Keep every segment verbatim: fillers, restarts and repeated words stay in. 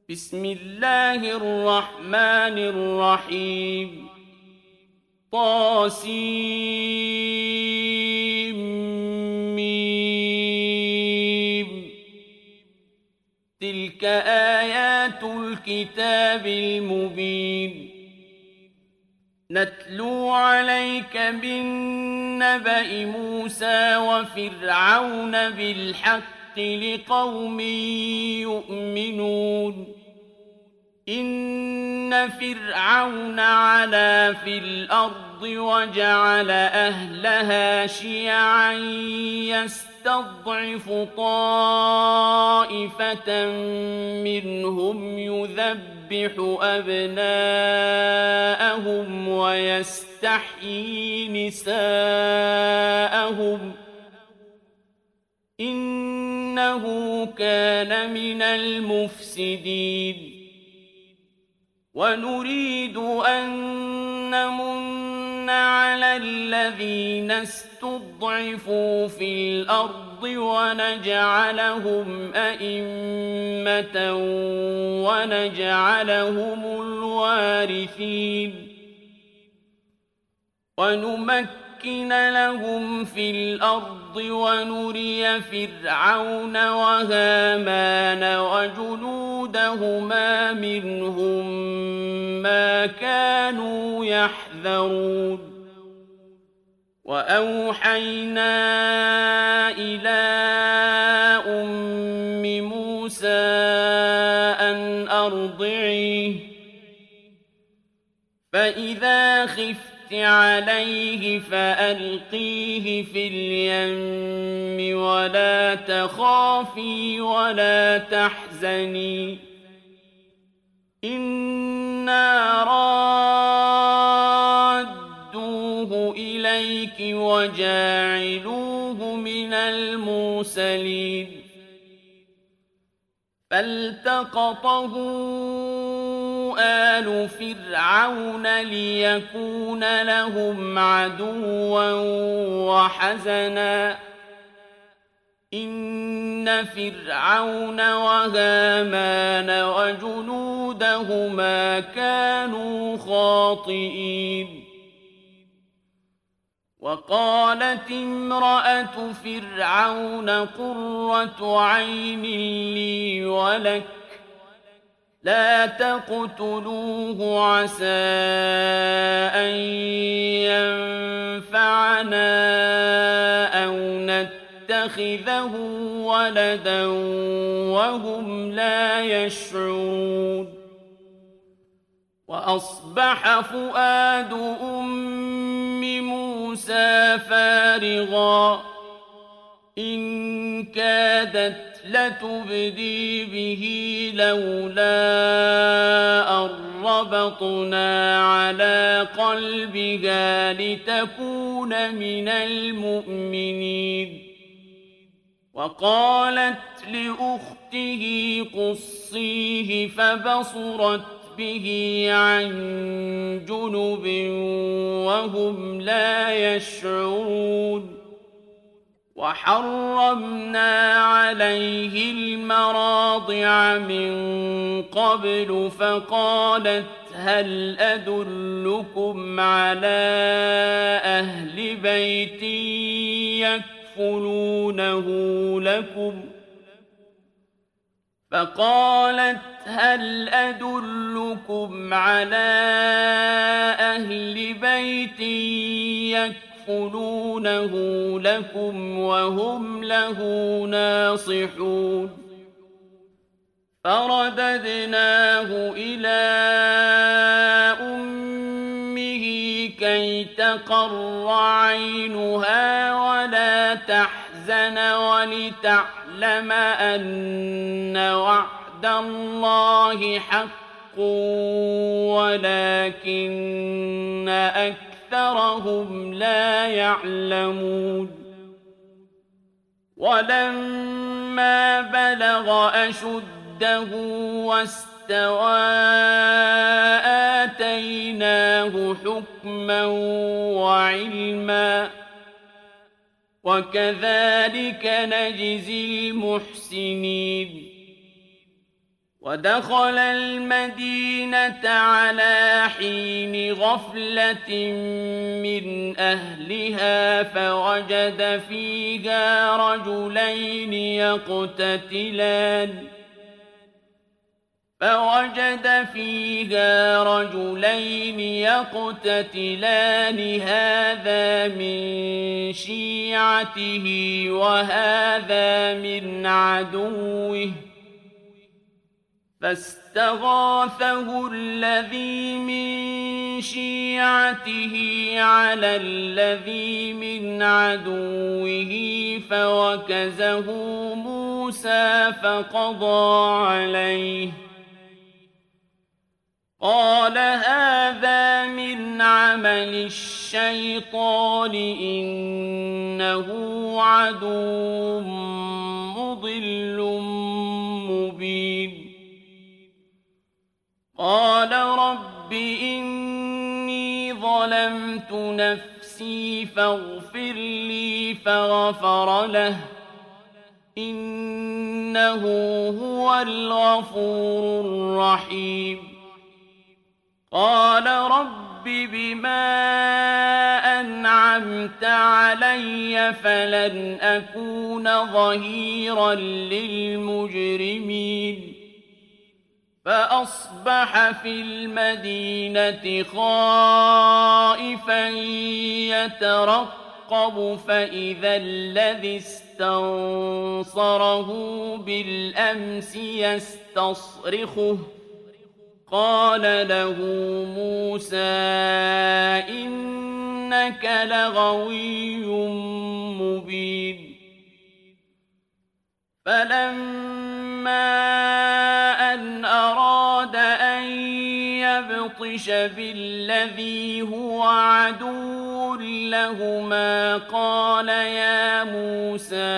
بسم الله الرحمن الرحيم طاسيم تلك آيات الكتاب المبين نتلو عليك بالنبأ موسى وفرعون بالحق لقوم يؤمنون إن فرعون علا في الأرض وجعل أهلها شيعا يستضعف طائفة منهم يذبح أبناءهم ويستحيي نساءهم إنه كان من المفسدين ونريد أن نمن على الذين استضعفوا في الأرض ونجعلهم أئمة ونجعلهم الوارثين ونمكن لهم في الأرض ونري فرعون وهامان وجنودهما منهم ما كانوا يحذرون وأوحينا إلى أم موسى أن أرضعيه فإذا خفت عليه فألقيه في اليم ولا تخافي ولا تحزني إنا رادوه إليك وجاعلوه من المرسلين فالتقطه آل فرعون ليكون لهم عدوا وحزنا إن فرعون وهامان وجنودهما كانوا خاطئين وقالت امرأة فرعون قرة عين لي ولك لا تقتلوه عسى أن ينفعنا أو نتخذه ولدا وهم لا يشعرون وأصبح فؤاد أم موسى فارغا إن كادت لتبدي به لولا أن ربطنا على قلبها لتكون من المؤمنين وقالت لأخته قصيه فبصرت به عن جنب وهم لا يشعرون وحرمنا عليه المراضع من قبل فقالت هل أدلكم على أهل بيت يكفلونه لكم فقالت هل أدلكم على أهل بيت يكفلونه لكم وهم له ناصحون فرددناه إلى أمه كي تقر عينها ولا تحزن ولتعلم أن وعد الله حق ولكن أكثرهم لا يعلمون ولما بلغ أشده واستوى آتيناه حكما وعلما وكذلك نجزي المحسنين ودخل المدينة على حين غفلة من أهلها فوجد فيها رجلين يقتتلان فوجد فيها رجلين يقتتلان هذا من شيعته وهذا من عدوه فاستغاثه الذي من شيعته على الذي من عدوه فوكزه موسى فقضى عليه قال هذا من عمل الشيطان إنه عدو مضل مبين قال رب إني ظلمت نفسي فاغفر لي فغفر له إنه هو الغفور الرحيم قال رب بما أنعمت علي فلن أكون ظهيرا للمجرمين فأصبح في المدينة خائفا يترقب فإذا الذي استنصره بالأمس يستصرخه قال له موسى إنك لغوي مبين فلما أن أراد أن يبطش بالذي هو عدو لهما قال يا موسى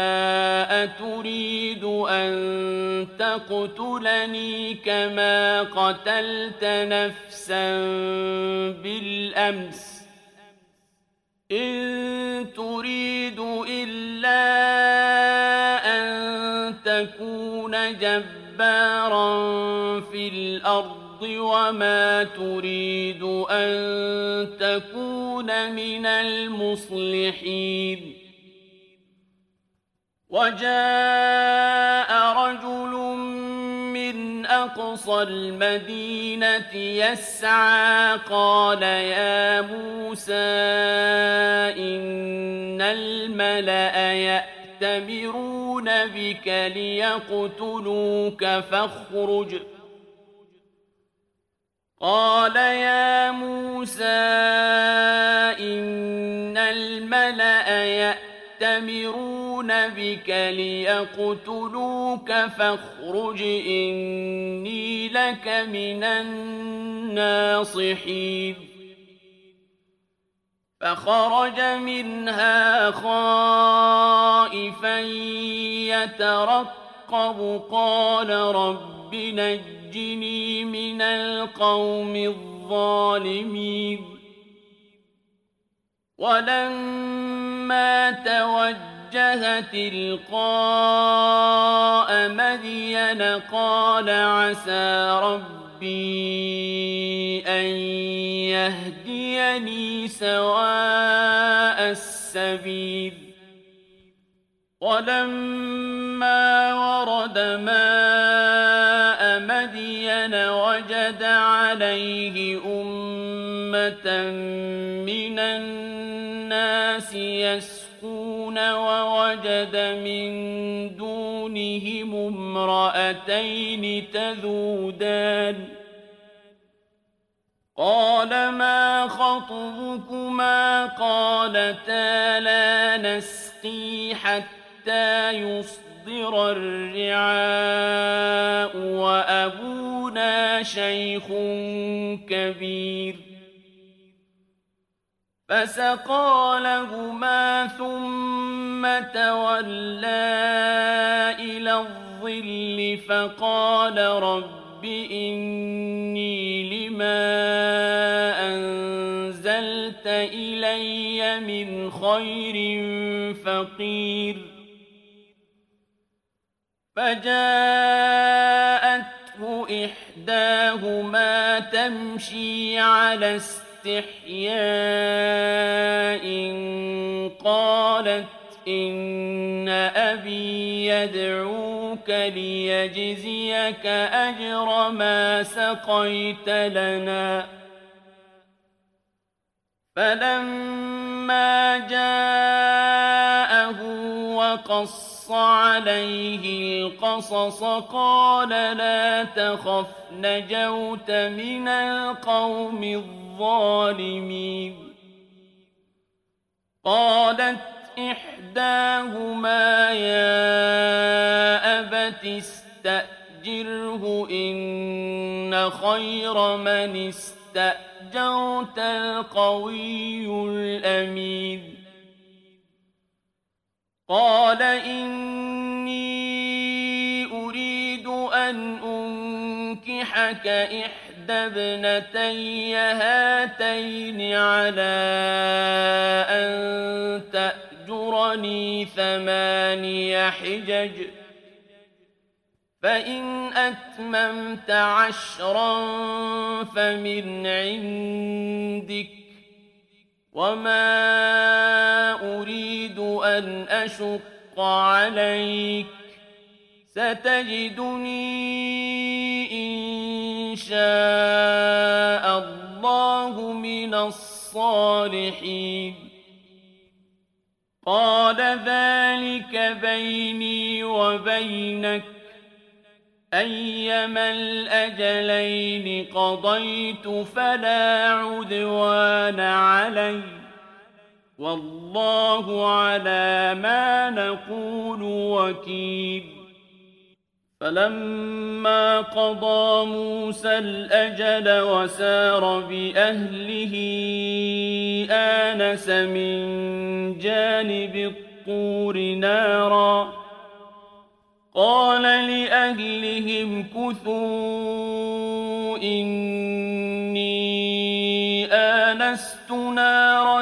أتريد أن تقتلني كما قتلت نفسا بالأمس إن تريد إلا أن تكون جبارا في الأرض وما تريد أن تكون من المصلحين وجاء رجل من أقصى المدينة يسعى قال يا موسى إن الملأ يأتمرون بك ليقتلوك فاخرج قال يا موسى إن الملأ يأتمرون بك ليقتلوك فاخرج إني لك من الناصحين فخرج منها خائفا يترقب قال رب نجني من القوم الظالمين ولما توجه تلقاء مدين قال عسى ربي أن يهديني سواء السبيل ولما ورد ماء مدين وجد عليه أمة من الناس يسقون ووجد من دونهم امرأتين تذودان قال ما خطبكما قالتا لا نسقي حتى يصدر الرعاء وأبونا شيخ كبير فسقى لهما ثم تولى إلى الظل فقال رب إني لما أنزلت إلي من خير فقير فجاءت إحداهما تمشي على استحياء قالت إن أبي يدعوك ليجزيك أجر ما سقيت لنا. فلما جاءه وقص عليه القصص قال لا تخف نجوت من القوم الظالمين. قالت إحداهما يا أبت استأجره إن خير من استأجرت القوي الأمين. قال إني أريد أن أنكحك إحدى ابنتي هاتين على أن تأجرني ثماني حجج فإن أتممت عشرا فمن عندك وما أريد أن أشق عليك ستجدني إن شاء الله من الصالحين. قال ذلك بيني وبينك أيما الأجلين قضيت فلا عدوان علي والله على ما نقول وكيل. فلما قضى موسى الأجل وسار بأهله آنس من جانب الطور نارا قال لأهلهم كثوا إني آنست نارا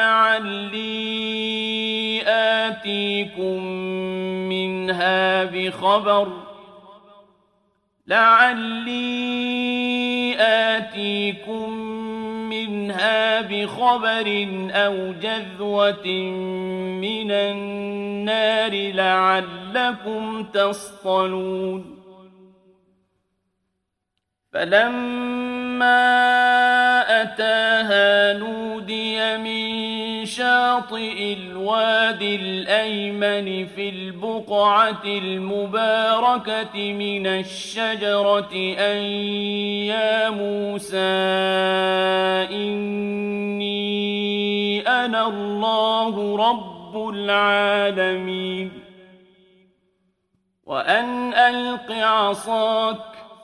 لعلي آتيكم منها بخبر لعلي آتيكم منها بخبر أو جذوة من النار لعلكم تصطلون. فلما أتاها نودي من شاطئ الوادي الأيمن في البقعة المباركة من الشجرة أن يا موسى إني أنا الله رب العالمين وأن ألق عصاك.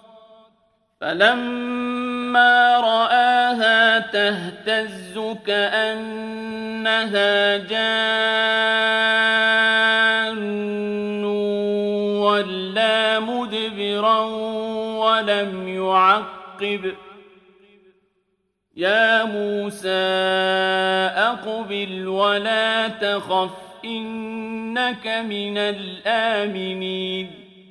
فلما رآها تهتز كأنها جان ولا مدبرا ولم يعقب. يا موسى أقبل ولا تخف إنك من الآمنين.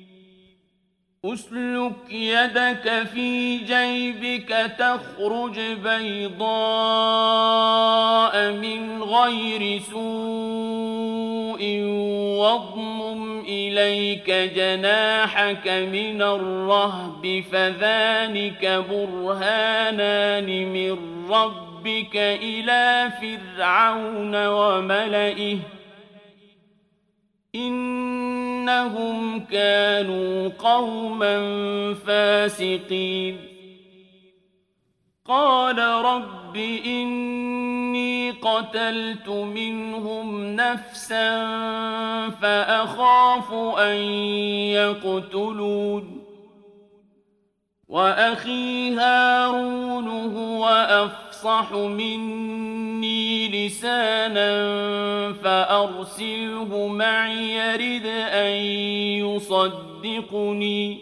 أسلك يدك في جيبك تخرج بيضاء من غير سوء واضمم إليك جناحك من الرهب فذلك برهانان من ربك إلى فرعون وملئه إنهم كانوا قوما فاسقين. قال رب إني قتلت منهم نفسا فأخاف أن يقتلون وأخي هارون هو أفصح مني لسانا فأرسله معي يرد أن يصدقني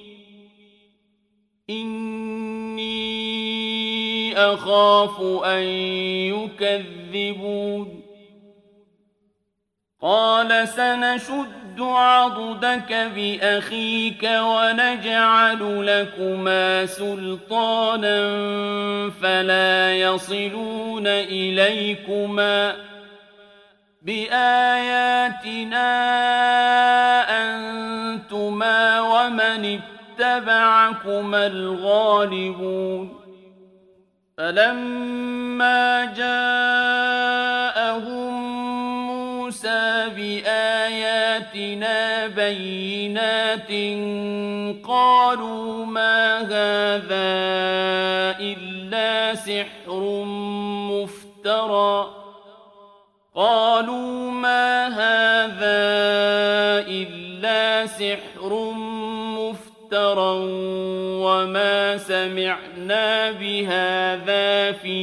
إني أخاف أن يكذبون. قال سنشد عضدك بأخيك ونجعل لكما سلطانا فلا يصلون إليكما بآياتنا أنتما ومن اتبعكما الغالبون فلما جاءهم موسى بآياتنا بينات قالوا ما هذا إلا سحر مفترى قالوا ما هذا إلا سحر مفترى وما سمعنا بهذا في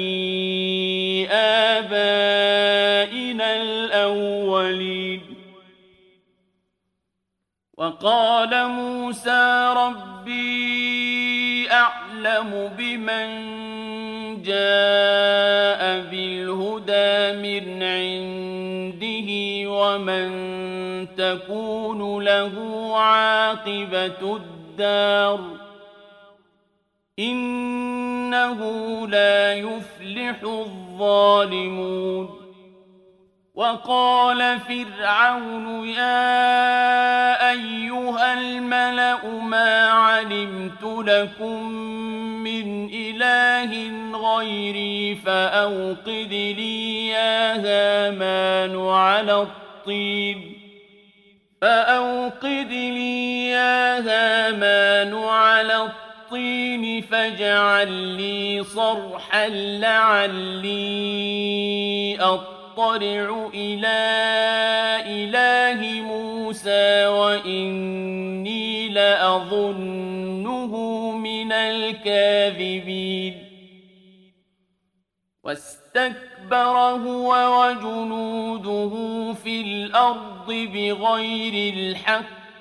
آبائنا الأولين وقال موسى ربي أعلم بمن جاء بالهدى من عنده ومن تكون له عاقبة الدار إنه لا يفلح الظالمون وقال فرعون يا أيها الملأ ما علمت لكم من إله غيري فأوقد لي يا هامان على الطين فأوقد لي يا هامان على الطين فاجعل لي صرحا لعلي أطلع إلى إله موسى وإني لأظنه من الكاذبين واستكبر هو وجنوده في الأرض بغير الحق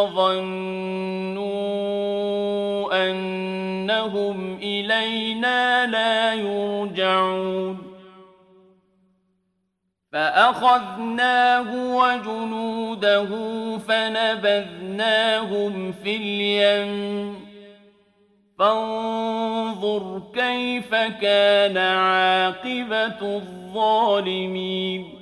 وظنوا أنهم إلينا لا يرجعون فأخذناه وجنوده فنبذناهم في اليم فانظر كيف كان عاقبة الظالمين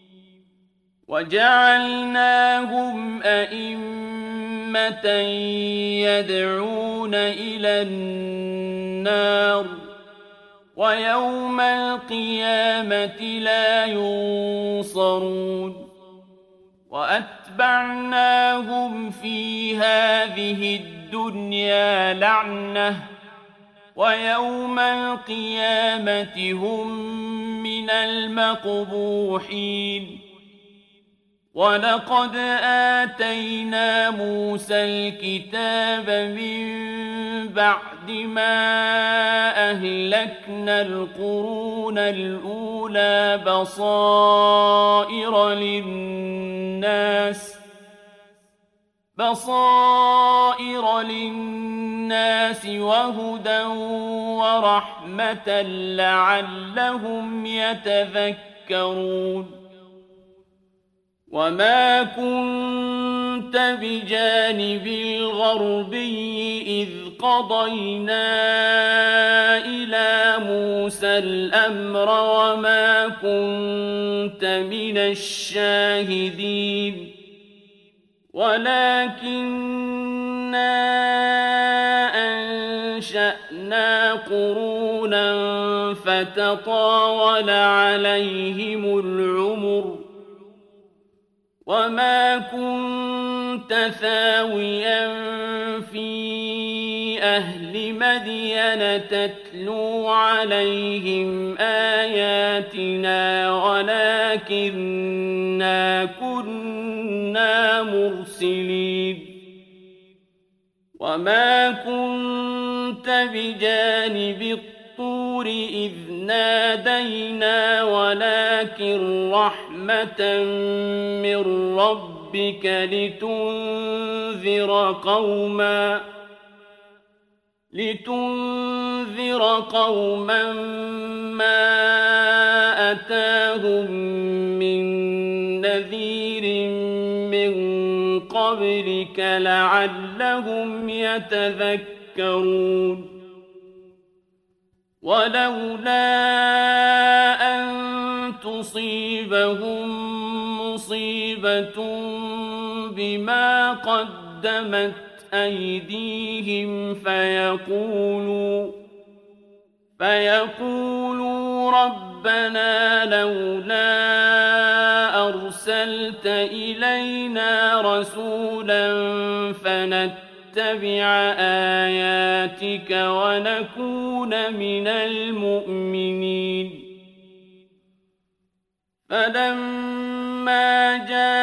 وجعلناهم أئمة يدعون إلى النار ويوم القيامة لا ينصرون وأتبعناهم في هذه الدنيا لعنة ويوم القيامة هم من المقبوحين ولقد آتينا موسى الكتاب من بعد ما أهلكنا القرون الأولى بصائر للناس بصائر للناس وهدى ورحمة لعلهم يتذكرون وما كنت بجانب الغربي إذ قضينا إلى موسى الأمر وما كنت من الشاهدين ولكننا أنشأنا قرونا فتطاول عليهم العمر وما كنت ثاويا في أهل مدين تتلو عليهم آياتنا ولكننا كنا مرسلين وما كنت بجانب الطور إذ نادينا ولكن رحمة من ربك لتنذر قوما لتنذر قوما ما أتاهم من نذير قبلك لعلهم يتذكرون ولولا أن تصيبهم مصيبة بما قدمت أيديهم فيقولوا فيقولوا ربنا لولا أرسلت إلينا رسولا فنتبع آياتك ونكون من المؤمنين فلما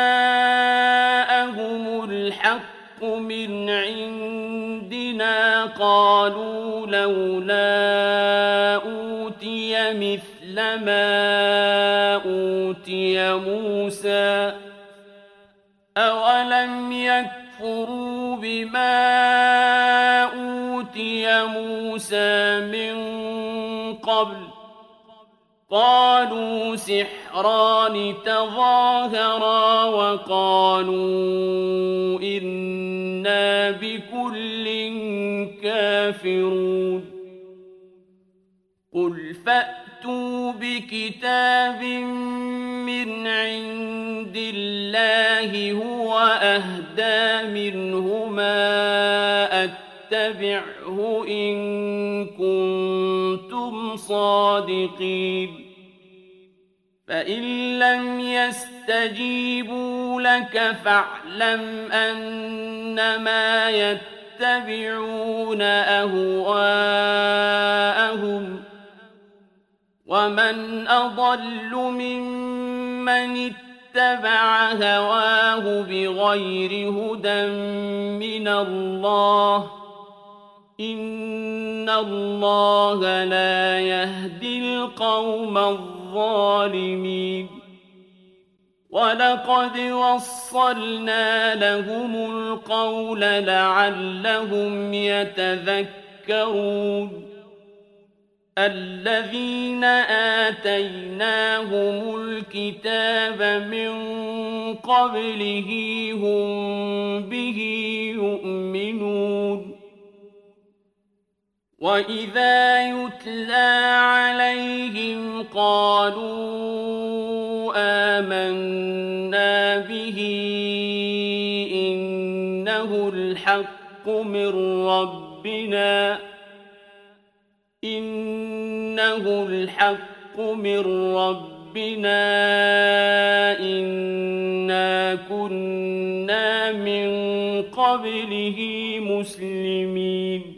جاءهم الحق من عندنا قالوا لولا أوتي مثل ما أوتي موسى أولم يكفروا بما أوتي موسى من قبل قالوا سحران تظاهرا وقالوا إنا بكل كافرون قل فأتوا بكتاب من عند الله هو أهدى منهما اتبعه إن كنتم صادقين فإن لم يستجيبوا لك فاعلم أنما يتبعون أهواءهم ومن أضل ممن اتبع هواه بغير هدى من الله إن الله لا يهدي القوم الظالمين ولقد وصلنا لهم القول لعلهم يتذكرون الذين آتيناهم الكتاب من قبله هم به يؤمنون وإذا يتلى عليهم قالوا آمنا به إنه الحق من ربنا إنه الحق من ربنا إنا كنا من قبله مسلمين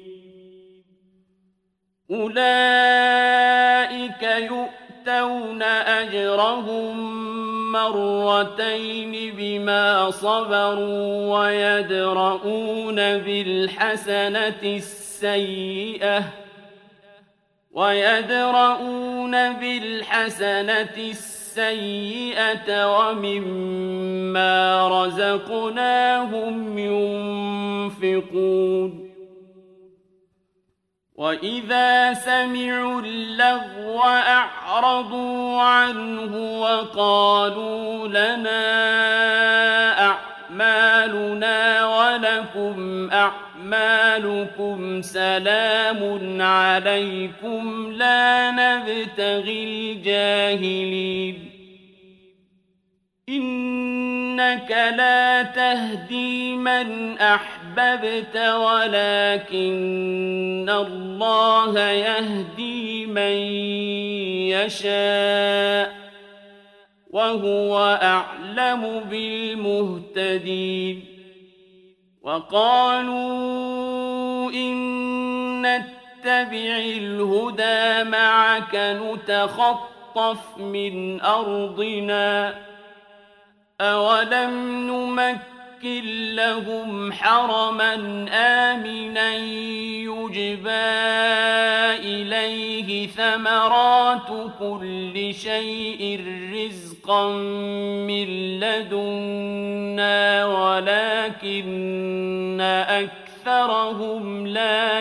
أولئك يؤتون أجرهم مرتين بما صبروا ويدرؤون بالحسنة السيئة ويدرؤون بالحسنة السيئة ومما رزقناهم ينفقون وإذا سمعوا اللغو أعرضوا عنه وقالوا لنا أعمالنا ولكم أعمالكم سلام عليكم لا نبتغي الجاهلين إنك لا تهدي من أحببت ولكن الله يهدي من يشاء وهو أعلم بالمهتدين وقالوا إن نتبع الهدى معك نتخطف من أرضنا أولم نمكن لهم حرما آمنا يجبى إليه ثمرات كل شيء رزقا من لدنا ولكن أكثرهم لا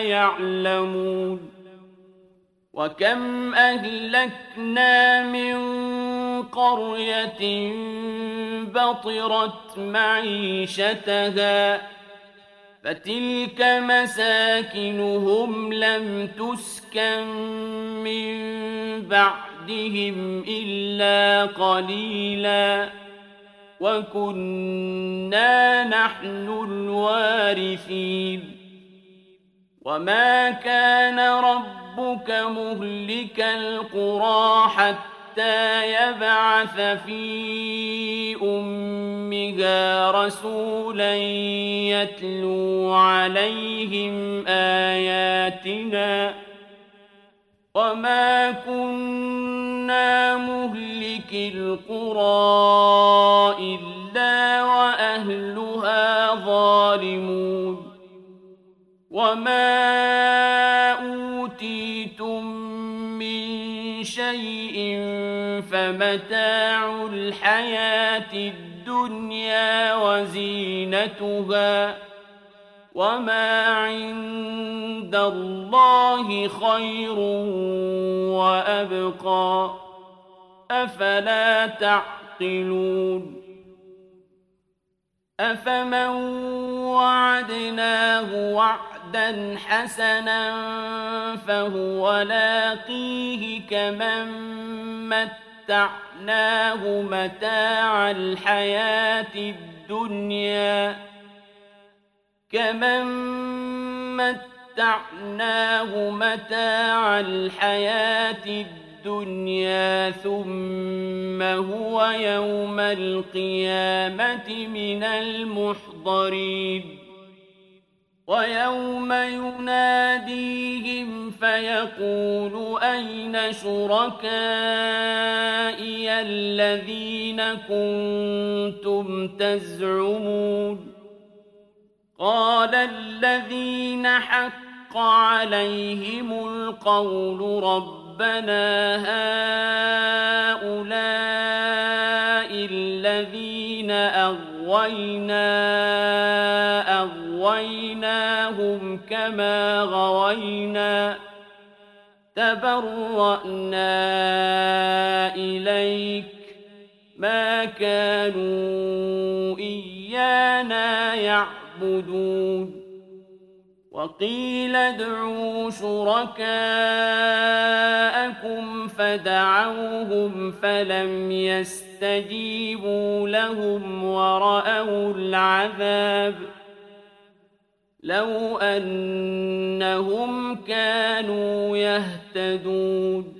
يعلمون وكم أهلكنا من قرية بطرت معيشتها فتلك مساكنهم لم تسكن من بعدهم إلا قليلا وكنا نحن الوارثين وما كان ربك مهلك القرى حتى يبعث في أمها رسولا يتلو عليهم آياتنا وما كنا مهلك القرى إلا وأهلها ظالمون وما أوتيتم من شيء فمتاع الحياة الدنيا وزينتها وما عند الله خير وأبقى أفلا تعقلون أفمن وعدناه وعدا حسنا فهو لاقيه كمن متعناه متاع الحياة الدنيا كمن متعناه متاع الحياة الدنيا ثم هو يوم القيامة من المحضرين ويوم يناديهم فيقول أين شركائي الذين كنتم تزعمون قال الذين حق عليهم القول ربنا هؤلاء الذين أغوينا أغويناهم كما غوينا تبرأنا إليك ما كانوا إيانا يعبدون وقيل ادعوا شركاءكم فدعوهم فلم يستجيبوا لهم ورأوا العذاب لو أنهم كانوا يهتدون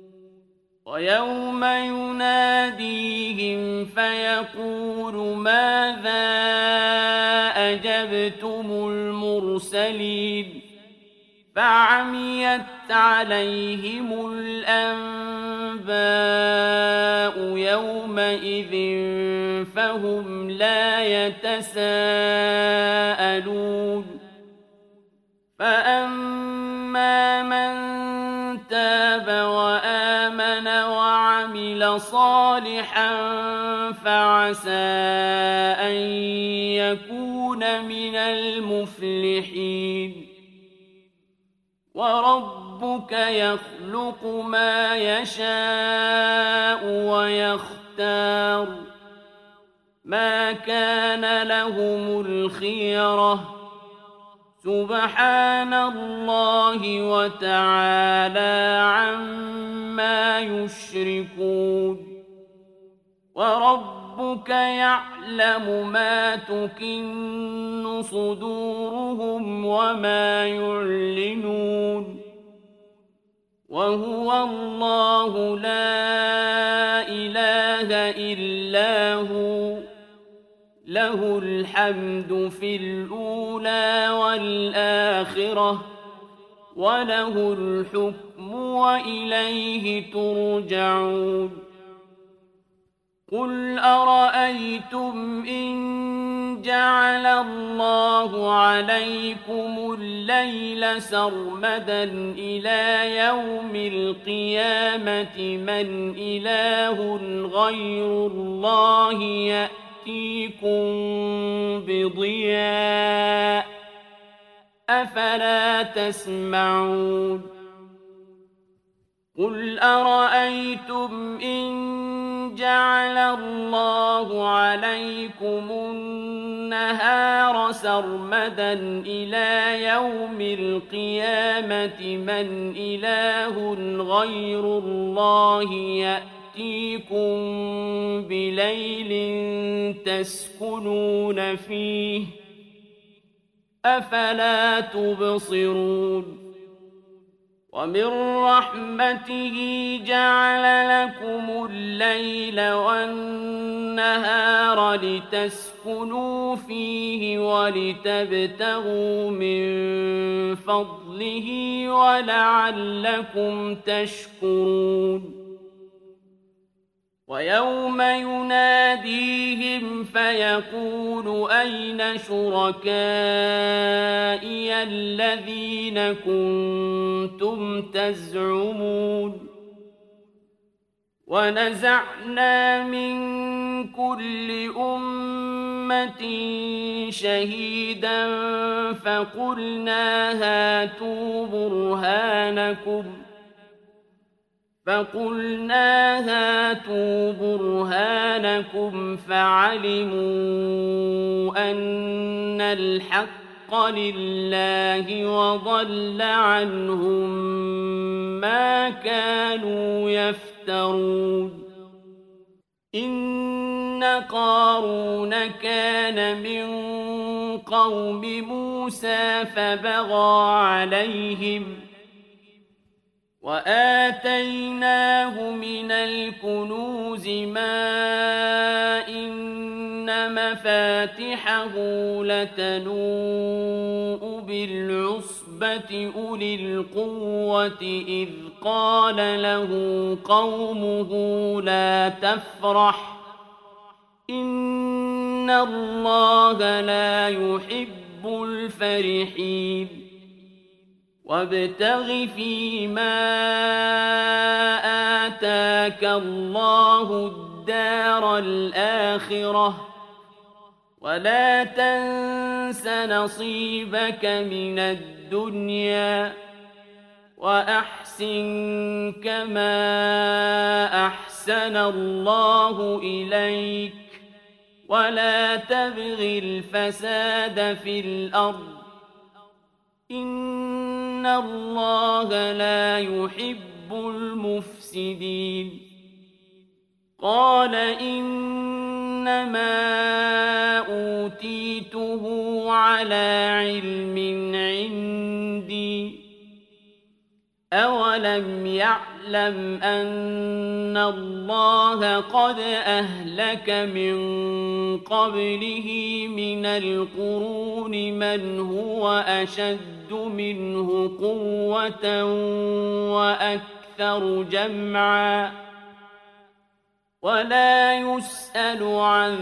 ويوم يناديهم فيقول ماذا أجبتم المرسلين فعميت عليهم الأنباء يومئذ فهم لا يتساءلون فأما من تاب وآمن وعمل صالحا فعسى أن يكون من المفلحين وربك يخلق ما يشاء ويختار ما كان لهم الخيرة سبحان الله وتعالى عما يشركون وربك يعلم ما تكن صدورهم وما يعلنون وهو الله لا إله إلا هو له الحمد في الأولى والآخرة وله الحكم وإليه ترجعون قل أرأيتم إن جعل الله عليكم الليل سرمدا إلى يوم القيامة من إله غير الله يأتيكم بضياء أفلا تسمعون قل أرأيتم إن جعل الله عليكم النهار سرمدا إلى يوم القيامة من إله غير الله يأتيكم بليل تسكنون فيه أفلا تبصرون ومن رحمته جعل لكم الليل والنهار لتسكنوا فيه ولتبتغوا من فضله ولعلكم تشكرون ويوم يناديهم فيقول أين شركائي الذين كنتم تزعمون ونزعنا من كل أمة شهيدا فقلنا هاتوا برهانكم فقلنا هاتوا برهانكم فعلموا أن الحق لله وضل عنهم ما كانوا يفترون إن قارون كان من قوم موسى فبغى عليهم وآتيناه من الكنوز ما إن مفاتحه لتنوء بالعصبة أولي القوة إذ قال له قومه لا تفرح إن الله لا يحب الفرحين وابتغ فيما آتاك الله الدار الآخرة ولا تنس نصيبك من الدنيا وأحسن كما أحسن الله إليك ولا تبغ الفساد في الأرض إن الله لا يحب المفسدين قال إنما أوتيته على علم عندي أولم يعلم أن الله قد أهلك من قبله من القرون من هو أشد منه قوة وأكثر جمعا ولا يسأل عن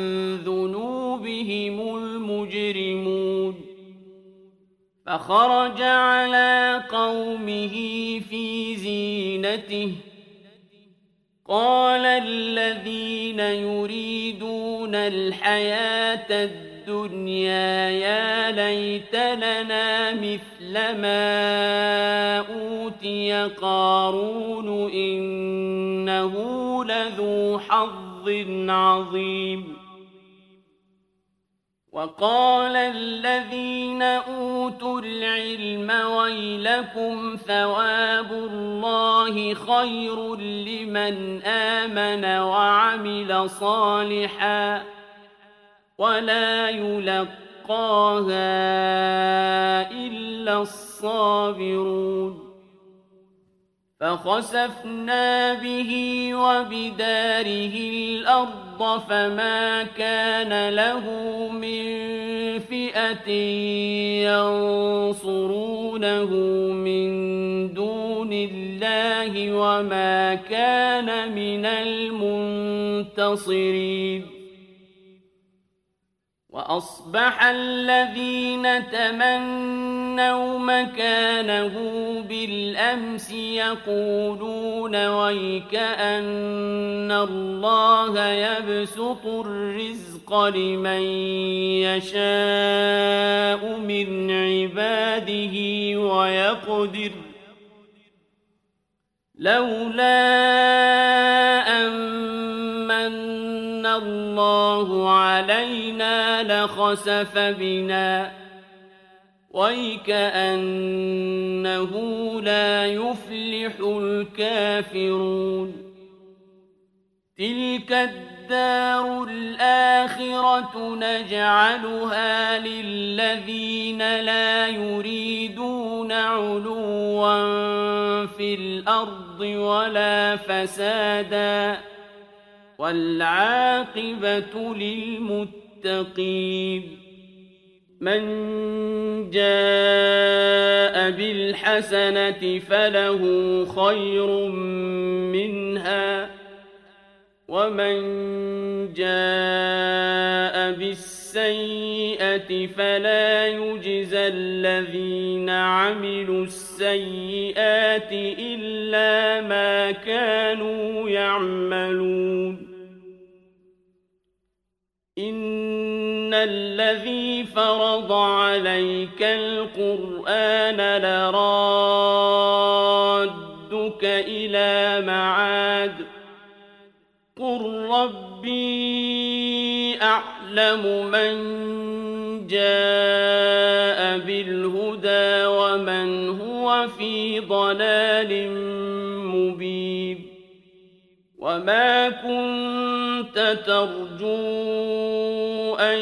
ذنوبهم المجرمون فخرج على قومه في زينته قال الذين يريدون الحياة الدنيا يا ليت لنا مثل ما أوتي قارون إنه لذو حظ عظيم وقال الذين أوتوا العلم ويلكم ثواب الله خير لمن آمن وعمل صالحا ولا يلقاها إلا الصابرون فخسفنا به وبداره الأرض فما كان له من فئة ينصرونه من دون الله وما كان من المنتصرين وأصبح الذين تمنوا مكانه بالأمس يقولون ويكأن الله يبسط الرزق لمن يشاء من عباده ويقدر لولا أن الله علينا لخسف بنا وَيْكَأَنَّهُ لَا يُفْلِحُ الْكَافِرُونَ تِلْكَ الدَّارُ الْآخِرَةُ نَجْعَلُهَا لِلَّذِينَ لَا يُرِيدُونَ عُلُوًّا فِي الْأَرْضِ وَلَا فَسَادًا وَالْعَاقِبَةُ لِلْمُتَّقِينَ مَنْ جَاءَ بِالْحَسَنَةِ فَلَهُ خَيْرٌ مِنْهَا وَمَنْ جَاءَ بِالسَّيِّئَةِ فَلَا يُجْزَى الَّذِينَ عَمِلُوا السَّيِّئَاتِ إِلَّا مَا كَانُوا يَعْمَلُونَ إِنَّ الَّذِي فَرَضَ عَلَيْكَ الْقُرْآنَ لَرَادُّكَ إِلَىٰ مَعَادٍ قُل رَّبِّي أَعْلَمُ مَن جَاءَ بِالْهُدَىٰ وَمَنْ هُوَ فِي ضَلَالٍ مُّبِينٍ وَمَا كُنتَ تَرْجُو أَن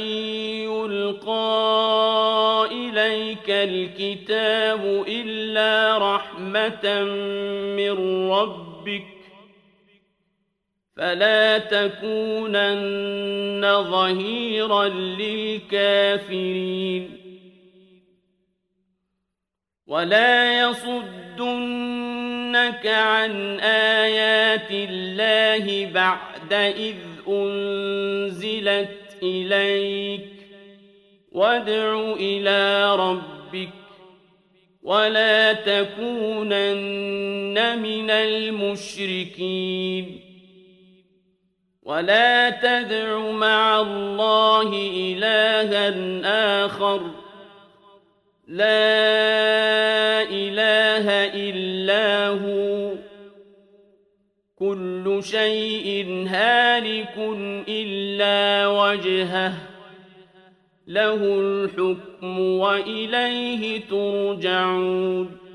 يُلْقَىٰ إِلَيْكَ الْكِتَابُ إِلَّا رَحْمَةً مِّن رَّبِّكَ فَلَا تَكُونَنَّ ظَهِيرًا لِّلْكَافِرِينَ وَلَا يَصُدُّنَّكَ عَنْ آيَاتِ اللَّهِ بَعْدَ إِذْ أُنزِلَتْ إِلَيْكَ وَادْعُ إِلَىٰ رَبِّكَ وَلَا تَكُونَنَّ مِنَ الْمُشْرِكِينَ وَلَا تَدْعُ مَعَ اللَّهِ إِلَٰهًا آخَرَ لَا إِلَٰهَ إِلَّا هُوَ كُلُّ شَيْءٍ هَالِكٌ إِلَّا وَجْهَهُ لَهُ الْحُكْمُ وَإِلَيْهِ تُرْجَعُونَ